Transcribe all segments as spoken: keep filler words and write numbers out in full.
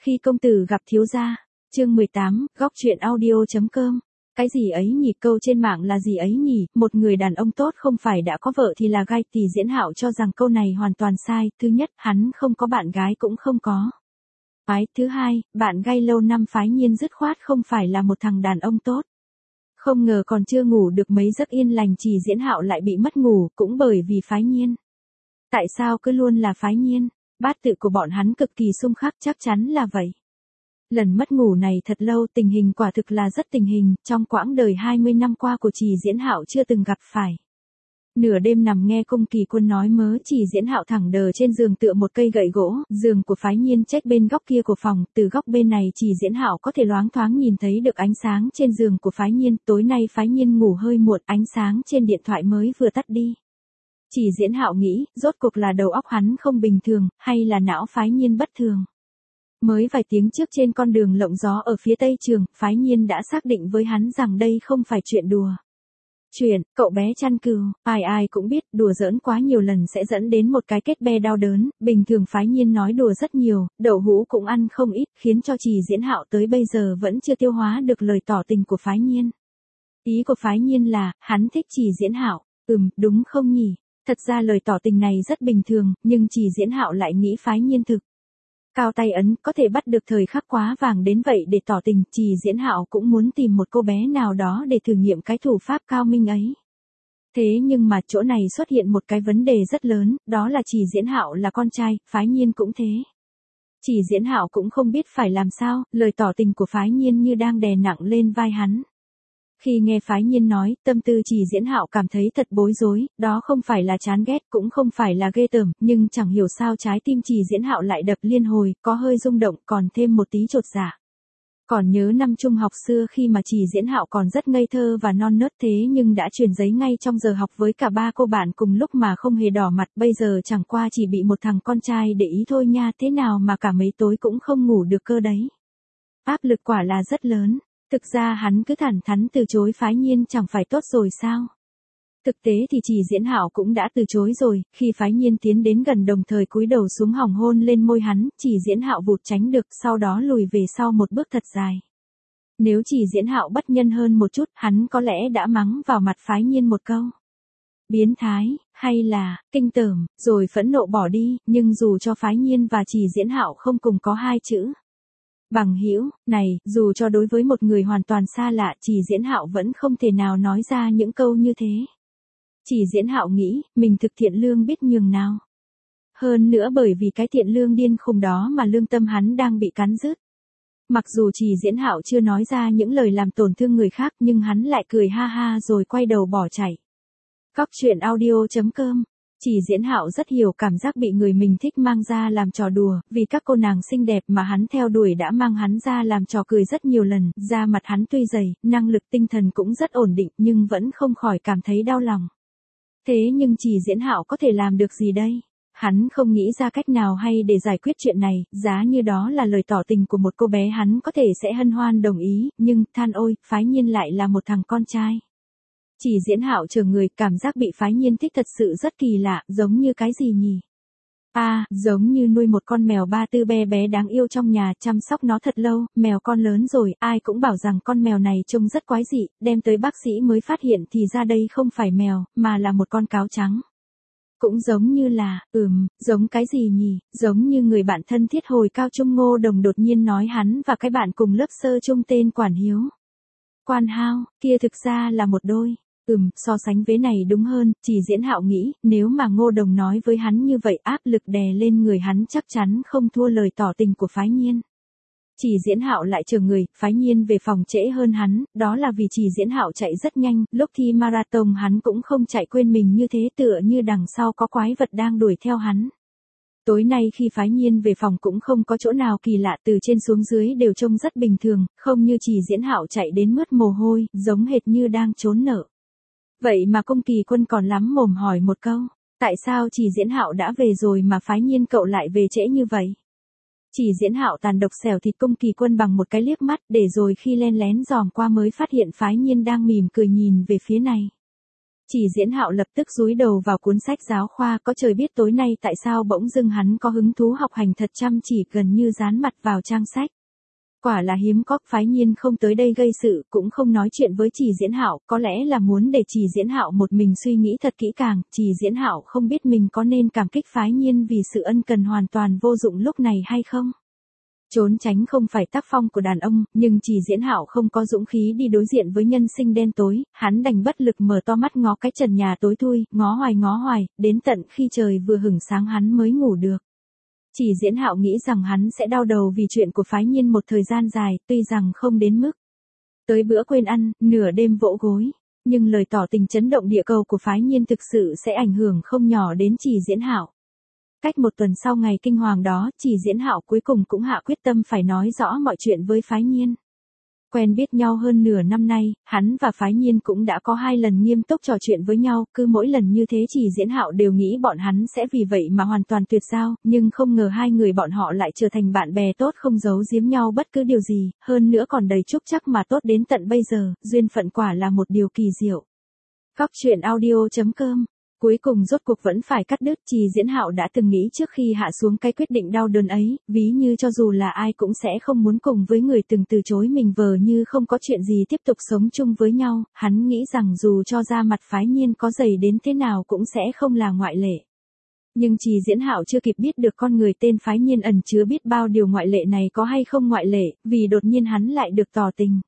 Khi công tử gặp thiếu gia, chương mười tám, góc truyện audio.com. Cái gì ấy nhỉ, câu trên mạng là gì ấy nhỉ, một người đàn ông tốt không phải đã có vợ thì là gai, thì Diễn Hạo cho rằng câu này hoàn toàn sai. Thứ nhất, hắn không có bạn gái cũng không có phái. Thứ hai, bạn gái lâu năm Phái Nhiên dứt khoát không phải là một thằng đàn ông tốt. Không ngờ còn chưa ngủ được mấy giấc yên lành Chỉ Diễn Hạo lại bị mất ngủ, cũng bởi vì Phái Nhiên. Tại sao cứ luôn là Phái Nhiên? Bát tự của bọn hắn cực kỳ xung khắc, chắc chắn là vậy. Lần mất ngủ này thật lâu, tình hình quả thực là rất tình hình, trong quãng đời hai mươi năm qua của Chỉ Diễn Hạo chưa từng gặp phải. Nửa đêm nằm nghe Cung Kỳ Quân nói mớ, Chỉ Diễn Hạo thẳng đờ trên giường tựa một cây gậy gỗ, giường của Phái Nhiên trách bên góc kia của phòng, từ góc bên này Chỉ Diễn Hạo có thể loáng thoáng nhìn thấy được ánh sáng trên giường của Phái Nhiên. Tối nay Phái Nhiên ngủ hơi muộn, ánh sáng trên điện thoại mới vừa tắt đi. Chỉ Diễn Hạo nghĩ, rốt cuộc là đầu óc hắn không bình thường, hay là não Phái Nhiên bất thường. Mới vài tiếng trước trên con đường lộng gió ở phía tây trường, Phái Nhiên đã xác định với hắn rằng đây không phải chuyện đùa. Chuyện, cậu bé chăn cừu, ai ai cũng biết, đùa giỡn quá nhiều lần sẽ dẫn đến một cái kết be đau đớn. Bình thường Phái Nhiên nói đùa rất nhiều, đậu hũ cũng ăn không ít, khiến cho Chỉ Diễn Hạo tới bây giờ vẫn chưa tiêu hóa được lời tỏ tình của Phái Nhiên. Ý của Phái Nhiên là, hắn thích Chỉ Diễn Hạo. Ừm, đúng không nhỉ? Thật ra lời tỏ tình này rất bình thường, nhưng Chỉ Diễn Hạo lại nghĩ Phái Nhiên thực cao tay ấn, có thể bắt được thời khắc quá vàng đến vậy để tỏ tình. Chỉ Diễn Hạo cũng muốn tìm một cô bé nào đó để thử nghiệm cái thủ pháp cao minh ấy. Thế nhưng mà chỗ này xuất hiện một cái vấn đề rất lớn, đó là Chỉ Diễn Hạo là con trai, Phái Nhiên cũng thế. Chỉ Diễn Hạo cũng không biết phải làm sao, lời tỏ tình của Phái Nhiên như đang đè nặng lên vai hắn. Khi nghe Phái Nhiên nói, tâm tư Chỉ Diễn Hạo cảm thấy thật bối rối, đó không phải là chán ghét, cũng không phải là ghê tởm, nhưng chẳng hiểu sao trái tim Chỉ Diễn Hạo lại đập liên hồi, có hơi rung động, còn thêm một tí chột dạ. Còn nhớ năm trung học xưa khi mà Chỉ Diễn Hạo còn rất ngây thơ và non nớt thế nhưng đã truyền giấy ngay trong giờ học với cả ba cô bạn cùng lúc mà không hề đỏ mặt, bây giờ chẳng qua chỉ bị một thằng con trai để ý thôi nha, thế nào mà cả mấy tối cũng không ngủ được cơ đấy. Áp lực quả là rất lớn. Thực ra hắn cứ thẳng thắn từ chối Phái Nhiên chẳng phải tốt rồi sao? Thực tế thì Chỉ Diễn Hạo cũng đã từ chối rồi, khi Phái Nhiên tiến đến gần đồng thời cúi đầu xuống hỏng hôn lên môi hắn, Chỉ Diễn Hạo vụt tránh được, sau đó lùi về sau một bước thật dài. Nếu Chỉ Diễn Hạo bất nhân hơn một chút, hắn có lẽ đã mắng vào mặt Phái Nhiên một câu biến thái, hay là kinh tởm, rồi phẫn nộ bỏ đi, nhưng dù cho Phái Nhiên và Chỉ Diễn Hạo không cùng có hai chữ bằng hữu này, dù cho đối với một người hoàn toàn xa lạ, Chỉ Diễn Hạo vẫn không thể nào nói ra những câu như thế. Chỉ Diễn Hạo nghĩ, mình thực thiện lương biết nhường nào. Hơn nữa bởi vì cái thiện lương điên khùng đó mà lương tâm hắn đang bị cắn rứt. Mặc dù Chỉ Diễn Hạo chưa nói ra những lời làm tổn thương người khác, nhưng hắn lại cười ha ha rồi quay đầu bỏ chạy. Góc truyện audio.com. Chỉ Diễn Hạo rất hiểu cảm giác bị người mình thích mang ra làm trò đùa, vì các cô nàng xinh đẹp mà hắn theo đuổi đã mang hắn ra làm trò cười rất nhiều lần, da mặt hắn tuy dày, năng lực tinh thần cũng rất ổn định, nhưng vẫn không khỏi cảm thấy đau lòng. Thế nhưng Chỉ Diễn Hạo có thể làm được gì đây? Hắn không nghĩ ra cách nào hay để giải quyết chuyện này, giá như đó là lời tỏ tình của một cô bé hắn có thể sẽ hân hoan đồng ý, nhưng than ôi, Phái Nhiên lại là một thằng con trai. Chỉ Diễn Hạo chờ người, cảm giác bị Phái Nhiên thích thật sự rất kỳ lạ, giống như cái gì nhỉ? À, giống như nuôi một con mèo ba tư bé bé đáng yêu trong nhà, chăm sóc nó thật lâu, mèo con lớn rồi, ai cũng bảo rằng con mèo này trông rất quái dị, đem tới bác sĩ mới phát hiện thì ra đây không phải mèo, mà là một con cáo trắng. Cũng giống như là, ừm, giống cái gì nhỉ, giống như người bạn thân thiết hồi cao trung Ngô Đồng đột nhiên nói hắn và cái bạn cùng lớp sơ trung tên Quản Hiếu. Quan Hao, kia thực ra là một đôi. Ừm, so sánh với này đúng hơn, Chỉ Diễn Hạo nghĩ, nếu mà Ngô Đồng nói với hắn như vậy áp lực đè lên người hắn chắc chắn không thua lời tỏ tình của Phái Nhiên. Chỉ Diễn Hạo lại chờ người, Phái Nhiên về phòng trễ hơn hắn, đó là vì Chỉ Diễn Hạo chạy rất nhanh, lúc thi marathon hắn cũng không chạy quên mình như thế, tựa như đằng sau có quái vật đang đuổi theo hắn. Tối nay khi Phái Nhiên về phòng cũng không có chỗ nào kỳ lạ, từ trên xuống dưới đều trông rất bình thường, không như Chỉ Diễn Hạo chạy đến mướt mồ hôi, giống hệt như đang trốn nợ. Vậy mà Cung Kỳ Quân còn lắm mồm hỏi một câu, tại sao Chỉ Diễn Hạo đã về rồi mà Phái Nhiên cậu lại về trễ như vậy? Chỉ Diễn Hạo tàn độc xẻo thịt Cung Kỳ Quân bằng một cái liếc mắt, để rồi khi len lén dòm qua mới phát hiện Phái Nhiên đang mỉm cười nhìn về phía này. Chỉ Diễn Hạo lập tức dúi đầu vào cuốn sách giáo khoa, có trời biết tối nay tại sao bỗng dưng hắn có hứng thú học hành thật chăm chỉ, gần như dán mặt vào trang sách. Quả là hiếm có, Phái Nhiên không tới đây gây sự, cũng không nói chuyện với Chỉ Diễn Hạo, có lẽ là muốn để Chỉ Diễn Hạo một mình suy nghĩ thật kỹ càng. Chỉ Diễn Hạo không biết mình có nên cảm kích Phái Nhiên vì sự ân cần hoàn toàn vô dụng lúc này hay không. Trốn tránh không phải tác phong của đàn ông, nhưng Chỉ Diễn Hạo không có dũng khí đi đối diện với nhân sinh đen tối, hắn đành bất lực mở to mắt ngó cái trần nhà tối thui, ngó hoài ngó hoài, đến tận khi trời vừa hửng sáng hắn mới ngủ được. Chỉ Diễn Hạo nghĩ rằng hắn sẽ đau đầu vì chuyện của Phái Nhiên một thời gian dài, tuy rằng không đến mức tới bữa quên ăn, nửa đêm vỗ gối, nhưng lời tỏ tình chấn động địa cầu của Phái Nhiên thực sự sẽ ảnh hưởng không nhỏ đến Chỉ Diễn Hạo. Cách một tuần sau ngày kinh hoàng đó, Chỉ Diễn Hạo cuối cùng cũng hạ quyết tâm phải nói rõ mọi chuyện với Phái Nhiên. Quen biết nhau hơn nửa năm nay, hắn và Phái Nhiên cũng đã có hai lần nghiêm túc trò chuyện với nhau, cứ mỗi lần như thế Chỉ Diễn Hạo đều nghĩ bọn hắn sẽ vì vậy mà hoàn toàn tuyệt giao, nhưng không ngờ hai người bọn họ lại trở thành bạn bè tốt, không giấu giếm nhau bất cứ điều gì, hơn nữa còn đầy chúc chắc mà tốt đến tận bây giờ, duyên phận quả là một điều kỳ diệu. Góc truyện audio chấm com. Cuối cùng rốt cuộc vẫn phải cắt đứt. Chỉ Diễn Hạo đã từng nghĩ trước khi hạ xuống cái quyết định đau đớn ấy, ví như cho dù là ai cũng sẽ không muốn cùng với người từng từ chối mình, vờ như không có chuyện gì tiếp tục sống chung với nhau, hắn nghĩ rằng dù cho da mặt Phái Nhiên có dày đến thế nào cũng sẽ không là ngoại lệ. Nhưng Chỉ Diễn Hạo chưa kịp biết được con người tên Phái Nhiên ẩn chứa biết bao điều ngoại lệ này có hay không ngoại lệ, vì đột nhiên hắn lại được tỏ tình.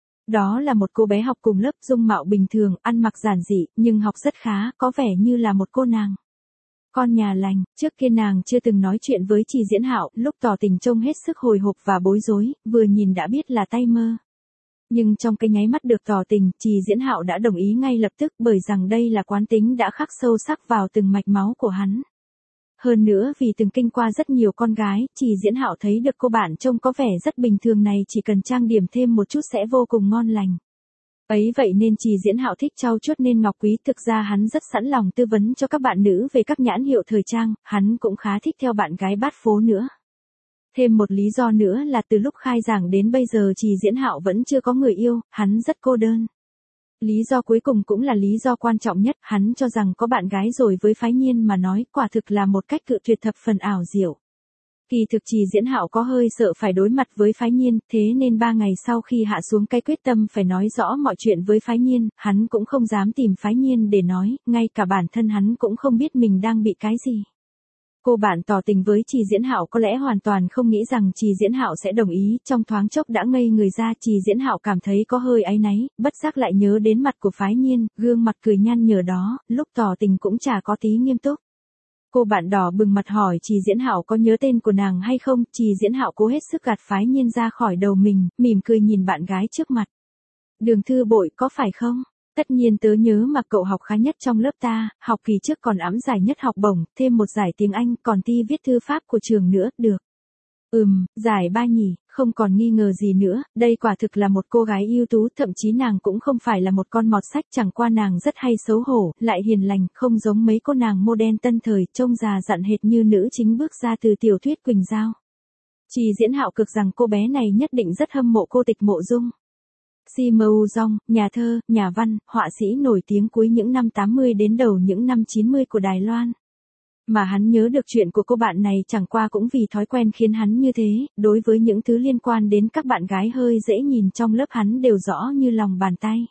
Đó là một cô bé học cùng lớp, dung mạo bình thường, ăn mặc giản dị, nhưng học rất khá, có vẻ như là một cô nàng con nhà lành. Trước kia nàng chưa từng nói chuyện với Chỉ Diễn Hạo, lúc tỏ tình trông hết sức hồi hộp và bối rối, vừa nhìn đã biết là tay mơ. Nhưng trong cái nháy mắt được tỏ tình, Chỉ Diễn Hạo đã đồng ý ngay lập tức, bởi rằng đây là quán tính đã khắc sâu sắc vào từng mạch máu của hắn. Hơn nữa vì từng kinh qua rất nhiều con gái, Chỉ Diễn Hạo thấy được cô bạn trông có vẻ rất bình thường này chỉ cần trang điểm thêm một chút sẽ vô cùng ngon lành. Ấy vậy nên Chỉ Diễn Hạo thích trau chuốt nên ngọc quý, thực ra hắn rất sẵn lòng tư vấn cho các bạn nữ về các nhãn hiệu thời trang, hắn cũng khá thích theo bạn gái bát phố nữa. Thêm một lý do nữa là từ lúc khai giảng đến bây giờ Chỉ Diễn Hạo vẫn chưa có người yêu, hắn rất cô đơn. Lý do cuối cùng cũng là lý do quan trọng nhất, hắn cho rằng có bạn gái rồi với Phái Nhiên mà nói, quả thực là một cách cự tuyệt thập phần ảo diệu. Kỳ thực Chỉ Diễn Hạo có hơi sợ phải đối mặt với Phái Nhiên, thế nên ba ngày sau khi hạ xuống cái quyết tâm phải nói rõ mọi chuyện với Phái Nhiên, hắn cũng không dám tìm Phái Nhiên để nói, ngay cả bản thân hắn cũng không biết mình đang bị cái gì. Cô bạn tỏ tình với Chỉ Diễn Hạo có lẽ hoàn toàn không nghĩ rằng Chỉ Diễn Hạo sẽ đồng ý, trong thoáng chốc đã ngây người ra. Chỉ Diễn Hạo cảm thấy có hơi áy náy, bất giác lại nhớ đến mặt của Phái Nhiên, gương mặt cười nhăn nhở đó, lúc tỏ tình cũng chả có tí nghiêm túc. Cô bạn đỏ bừng mặt hỏi Chỉ Diễn Hạo có nhớ tên của nàng hay không. Chỉ Diễn Hạo cố hết sức gạt Phái Nhiên ra khỏi đầu mình, mỉm cười nhìn bạn gái trước mặt. Đường Thư Bội có phải không? Tất nhiên tớ nhớ mà, cậu học khá nhất trong lớp ta, học kỳ trước còn ẵm giải nhất học bổng, thêm một giải tiếng Anh, còn thi viết thư pháp của trường nữa, được. Ừm, giải ba nhỉ, không còn nghi ngờ gì nữa, đây quả thực là một cô gái ưu tú, thậm chí nàng cũng không phải là một con mọt sách, chẳng qua nàng rất hay xấu hổ, lại hiền lành, không giống mấy cô nàng modern tân thời, trông già dặn hệt như nữ chính bước ra từ tiểu thuyết Quỳnh Giao. Chỉ Diễn Hạo cực rằng cô bé này nhất định rất hâm mộ cô Tịch Mộ Dung. Simu Dong, nhà thơ, nhà văn, họa sĩ nổi tiếng cuối những năm tám mươi đến đầu những năm chín mươi của Đài Loan. Mà hắn nhớ được chuyện của cô bạn này chẳng qua cũng vì thói quen khiến hắn như thế, đối với những thứ liên quan đến các bạn gái hơi dễ nhìn trong lớp hắn đều rõ như lòng bàn tay.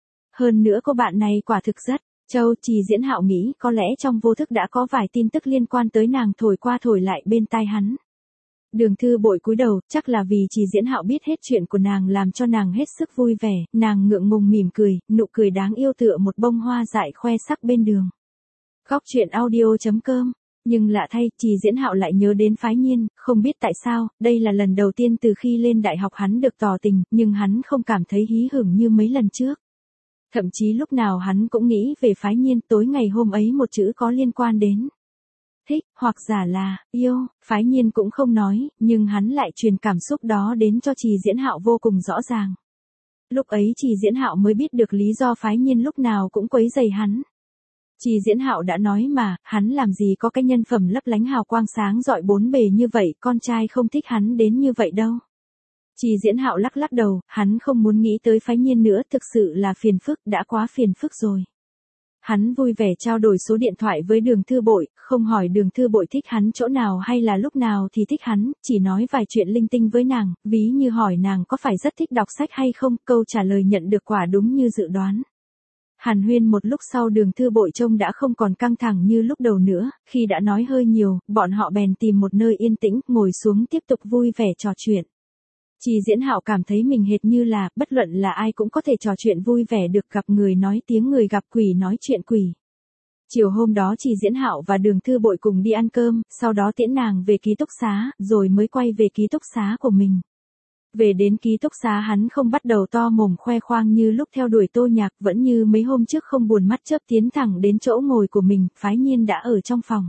Hơn nữa cô bạn này quả thực rất trâu. Chỉ Diễn Hạo nghĩ có lẽ trong vô thức đã có vài tin tức liên quan tới nàng thổi qua thổi lại bên tai hắn. Đường Thư Bội cúi đầu, chắc là vì Chỉ Diễn Hạo biết hết chuyện của nàng làm cho nàng hết sức vui vẻ, nàng ngượng ngùng mỉm cười, nụ cười đáng yêu tựa một bông hoa dại khoe sắc bên đường. Góc truyện audio chấm com. Nhưng lạ thay, Chỉ Diễn Hạo lại nhớ đến Phái Nhiên, không biết tại sao, đây là lần đầu tiên từ khi lên đại học hắn được tỏ tình, nhưng hắn không cảm thấy hí hửng như mấy lần trước. Thậm chí lúc nào hắn cũng nghĩ về Phái Nhiên, tối ngày hôm ấy một chữ có liên quan đến thích, hoặc giả là yêu, Phái Nhiên cũng không nói, nhưng hắn lại truyền cảm xúc đó đến cho Chỉ Diễn Hạo vô cùng rõ ràng. Lúc ấy Chỉ Diễn Hạo mới biết được lý do Phái Nhiên lúc nào cũng quấy rầy hắn. Chỉ Diễn Hạo đã nói mà, hắn làm gì có cái nhân phẩm lấp lánh hào quang sáng rọi bốn bề như vậy, con trai không thích hắn đến như vậy đâu. Chỉ Diễn Hạo lắc lắc đầu, hắn không muốn nghĩ tới Phái Nhiên nữa, thực sự là phiền phức, đã quá phiền phức rồi. Hắn vui vẻ trao đổi số điện thoại với Đường Thư Bội, không hỏi Đường Thư Bội thích hắn chỗ nào hay là lúc nào thì thích hắn, chỉ nói vài chuyện linh tinh với nàng, ví như hỏi nàng có phải rất thích đọc sách hay không, câu trả lời nhận được quả đúng như dự đoán. Hàn huyên một lúc sau Đường Thư Bội trông đã không còn căng thẳng như lúc đầu nữa, khi đã nói hơi nhiều, bọn họ bèn tìm một nơi yên tĩnh, ngồi xuống tiếp tục vui vẻ trò chuyện. Trì Diễn Hạo cảm thấy mình hệt như là, bất luận là ai cũng có thể trò chuyện vui vẻ được, gặp người nói tiếng người, gặp quỷ nói chuyện quỷ. Chiều hôm đó Trì Diễn Hạo và Đường Thư Bội cùng đi ăn cơm, sau đó tiễn nàng về ký túc xá, rồi mới quay về ký túc xá của mình. Về đến ký túc xá hắn không bắt đầu to mồm khoe khoang như lúc theo đuổi Tô Nhạc, vẫn như mấy hôm trước không buồn mắt chớp tiến thẳng đến chỗ ngồi của mình, Phái Nhiên đã ở trong phòng.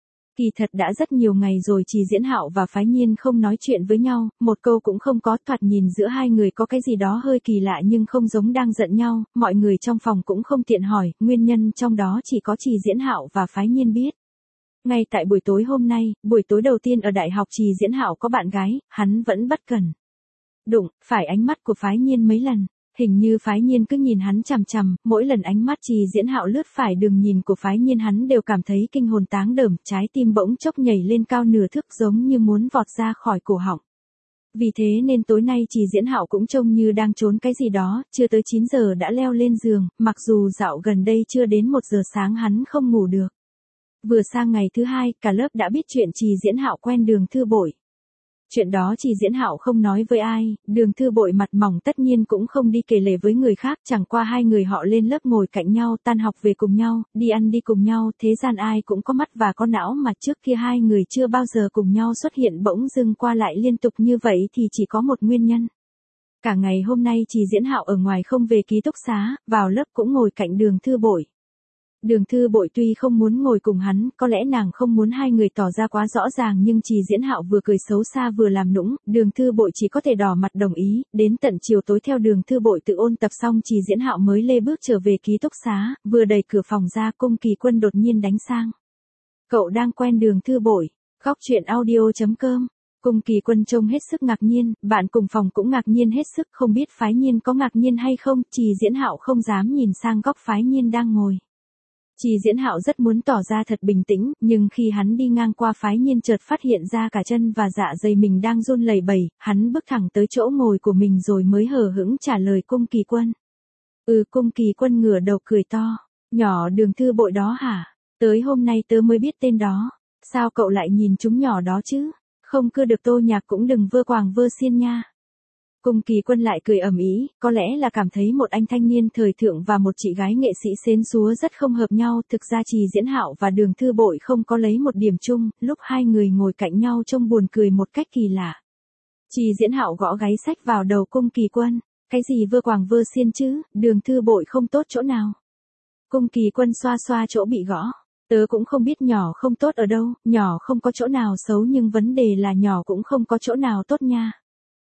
Kỳ thật đã rất nhiều ngày rồi Trì Diễn Hạo và Phái Nhiên không nói chuyện với nhau, một câu cũng không có, thoạt nhìn giữa hai người có cái gì đó hơi kỳ lạ nhưng không giống đang giận nhau, mọi người trong phòng cũng không tiện hỏi, nguyên nhân trong đó chỉ có Trì Diễn Hạo và Phái Nhiên biết. Ngay tại buổi tối hôm nay, buổi tối đầu tiên ở đại học Trì Diễn Hạo có bạn gái, hắn vẫn bất cần đụng phải ánh mắt của Phái Nhiên mấy lần. Hình như Phái Nhiên cứ nhìn hắn chằm chằm, mỗi lần ánh mắt Trì Diễn Hạo lướt phải đường nhìn của Phái Nhiên hắn đều cảm thấy kinh hồn táng đờm, trái tim bỗng chốc nhảy lên cao nửa thước giống như muốn vọt ra khỏi cổ họng. Vì thế nên tối nay Trì Diễn Hạo cũng trông như đang trốn cái gì đó, chưa tới chín giờ đã leo lên giường, mặc dù dạo gần đây chưa đến một giờ sáng hắn không ngủ được. Vừa sang ngày thứ hai, cả lớp đã biết chuyện Trì Diễn Hạo quen Đường Thư Bội. Chuyện đó Trì Diễn Hạo không nói với ai, Đường Thư Bội mặt mỏng tất nhiên cũng không đi kể lể với người khác, chẳng qua hai người họ lên lớp ngồi cạnh nhau, tan học về cùng nhau, đi ăn đi cùng nhau, thế gian ai cũng có mắt và có não mà trước kia hai người chưa bao giờ cùng nhau xuất hiện, bỗng dưng qua lại liên tục như vậy thì chỉ có một nguyên nhân. Cả ngày hôm nay Trì Diễn Hạo ở ngoài không về ký túc xá, vào lớp cũng ngồi cạnh Đường Thư Bội. Đường Thư Bội tuy không muốn ngồi cùng hắn, có lẽ nàng không muốn hai người tỏ ra quá rõ ràng nhưng Trì Diễn Hạo vừa cười xấu xa vừa làm nũng, Đường Thư Bội chỉ có thể đỏ mặt đồng ý, đến tận chiều tối theo Đường Thư Bội tự ôn tập xong Trì Diễn Hạo mới lê bước trở về ký túc xá, vừa đẩy cửa phòng ra Cung Kỳ Quân đột nhiên đánh sang. Cậu đang quen Đường Thư Bội, góc truyện audio chấm com. Cung Kỳ Quân trông hết sức ngạc nhiên, bạn cùng phòng cũng ngạc nhiên hết sức, không biết Phái Nhiên có ngạc nhiên hay không, Trì Diễn Hạo không dám nhìn sang góc Phái Nhiên đang ngồi. Trì Diễn Hạo rất muốn tỏ ra thật bình tĩnh, nhưng khi hắn đi ngang qua Phái Nhiên chợt phát hiện ra cả chân và dạ dày mình đang run lẩy bẩy, hắn bước thẳng tới chỗ ngồi của mình rồi mới hờ hững trả lời Cung Kỳ Quân. Ừ, Cung Kỳ Quân ngửa đầu cười to, nhỏ Đường Thư Bội đó hả? Tới hôm nay tớ mới biết tên đó. Sao cậu lại nhìn chúng nhỏ đó chứ? Không cưa được Tô Nhạc cũng đừng vơ quàng vơ xiên nha. Cung Kỳ Quân lại cười ầm ĩ, có lẽ là cảm thấy một anh thanh niên thời thượng và một chị gái nghệ sĩ xến xúa rất không hợp nhau, thực ra Trì Diễn Hạo và Đường Thư Bội không có lấy một điểm chung, lúc hai người ngồi cạnh nhau trông buồn cười một cách kỳ lạ. Trì Diễn Hạo gõ gáy sách vào đầu Cung Kỳ Quân, cái gì vơ quàng vơ xiên chứ, Đường Thư Bội không tốt chỗ nào. Cung Kỳ Quân xoa xoa chỗ bị gõ, tớ cũng không biết nhỏ không tốt ở đâu, nhỏ không có chỗ nào xấu nhưng vấn đề là nhỏ cũng không có chỗ nào tốt nha.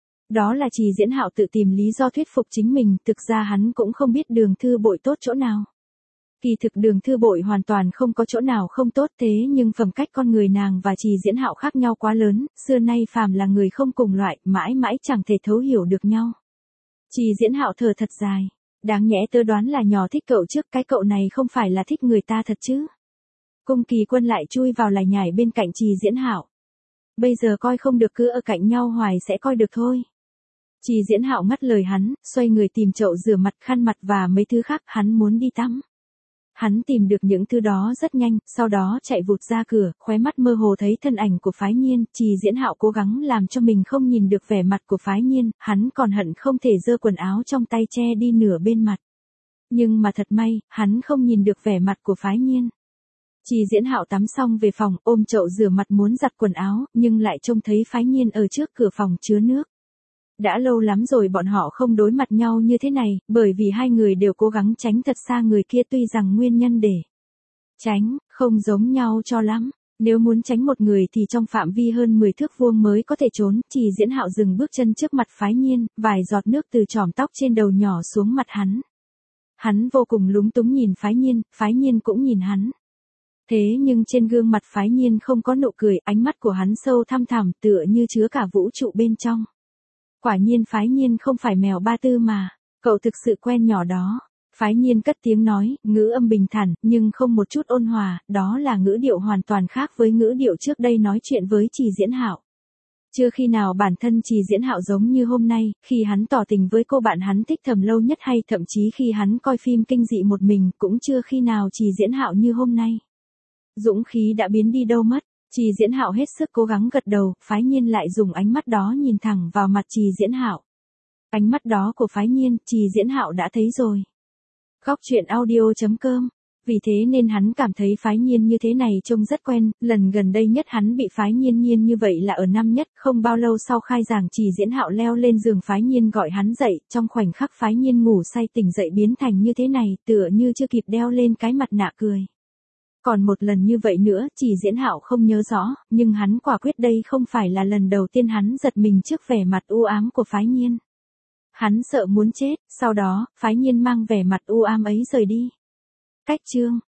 Đó là Trì Diễn Hạo tự tìm lý do thuyết phục chính mình, thực ra hắn cũng không biết Đường Thư Bội tốt chỗ nào. Kỳ thực Đường Thư Bội hoàn toàn không có chỗ nào không tốt, thế nhưng phẩm cách con người nàng và Trì Diễn Hạo khác nhau quá lớn, xưa nay phàm là người không cùng loại, mãi mãi chẳng thể thấu hiểu được nhau. Trì Diễn Hạo thở thật dài, đáng nhẽ tớ đoán là nhỏ thích cậu trước, cái cậu này không phải là thích người ta thật chứ. Cung Kỳ Quân lại chui vào lải nhải bên cạnh Trì Diễn Hạo. Bây giờ coi không được cứ ở cạnh nhau hoài sẽ coi được thôi. Trì Diễn Hạo ngắt lời hắn, xoay người tìm chậu rửa mặt, khăn mặt và mấy thứ khác, hắn muốn đi tắm. Hắn tìm được những thứ đó rất nhanh, sau đó chạy vụt ra cửa, khóe mắt mơ hồ thấy thân ảnh của Phái Nhiên, Trì Diễn Hạo cố gắng làm cho mình không nhìn được vẻ mặt của Phái Nhiên, hắn còn hận không thể giơ quần áo trong tay che đi nửa bên mặt. Nhưng mà thật may, hắn không nhìn được vẻ mặt của Phái Nhiên. Trì Diễn Hạo tắm xong về phòng, ôm chậu rửa mặt muốn giặt quần áo, nhưng lại trông thấy Phái Nhiên ở trước cửa phòng chứa nước. Đã lâu lắm rồi bọn họ không đối mặt nhau như thế này, bởi vì hai người đều cố gắng tránh thật xa người kia, tuy rằng nguyên nhân để tránh, không giống nhau cho lắm. Nếu muốn tránh một người thì trong phạm vi hơn mười thước vuông mới có thể trốn. Trì Diễn Hạo dừng bước chân trước mặt Phái Nhiên, vài giọt nước từ chòm tóc trên đầu nhỏ xuống mặt hắn. Hắn vô cùng lúng túng nhìn Phái Nhiên, Phái Nhiên cũng nhìn hắn. Thế nhưng trên gương mặt Phái Nhiên không có nụ cười, ánh mắt của hắn sâu thăm thẳm tựa như chứa cả vũ trụ bên trong. Quả nhiên Phái Nhiên không phải mèo ba tư mà, cậu thực sự quen nhỏ đó. Phái Nhiên cất tiếng nói, ngữ âm bình thản, nhưng không một chút ôn hòa, đó là ngữ điệu hoàn toàn khác với ngữ điệu trước đây nói chuyện với Trì Diễn Hạo. Chưa khi nào bản thân Trì Diễn Hạo giống như hôm nay, khi hắn tỏ tình với cô bạn hắn thích thầm lâu nhất hay thậm chí khi hắn coi phim kinh dị một mình, cũng chưa khi nào Trì Diễn Hạo như hôm nay. Dũng khí đã biến đi đâu mất, Trì Diễn Hạo hết sức cố gắng gật đầu, Phái Nhiên lại dùng ánh mắt đó nhìn thẳng vào mặt Trì Diễn Hạo. Ánh mắt đó của Phái Nhiên, Trì Diễn Hạo đã thấy rồi. Góc truyện audio chấm com. Vì thế nên hắn cảm thấy Phái Nhiên như thế này trông rất quen, lần gần đây nhất hắn bị Phái Nhiên nhiên như vậy là ở năm nhất, không bao lâu sau khai giảng Trì Diễn Hạo leo lên giường Phái Nhiên gọi hắn dậy, trong khoảnh khắc Phái Nhiên ngủ say tỉnh dậy biến thành như thế này, tựa như chưa kịp đeo lên cái mặt nạ cười. Còn một lần như vậy nữa, Trì Diễn Hạo không nhớ rõ, nhưng hắn quả quyết đây không phải là lần đầu tiên hắn giật mình trước vẻ mặt u ám của Phái Nhiên. Hắn sợ muốn chết, sau đó, Phái Nhiên mang vẻ mặt u ám ấy rời đi. Cách chương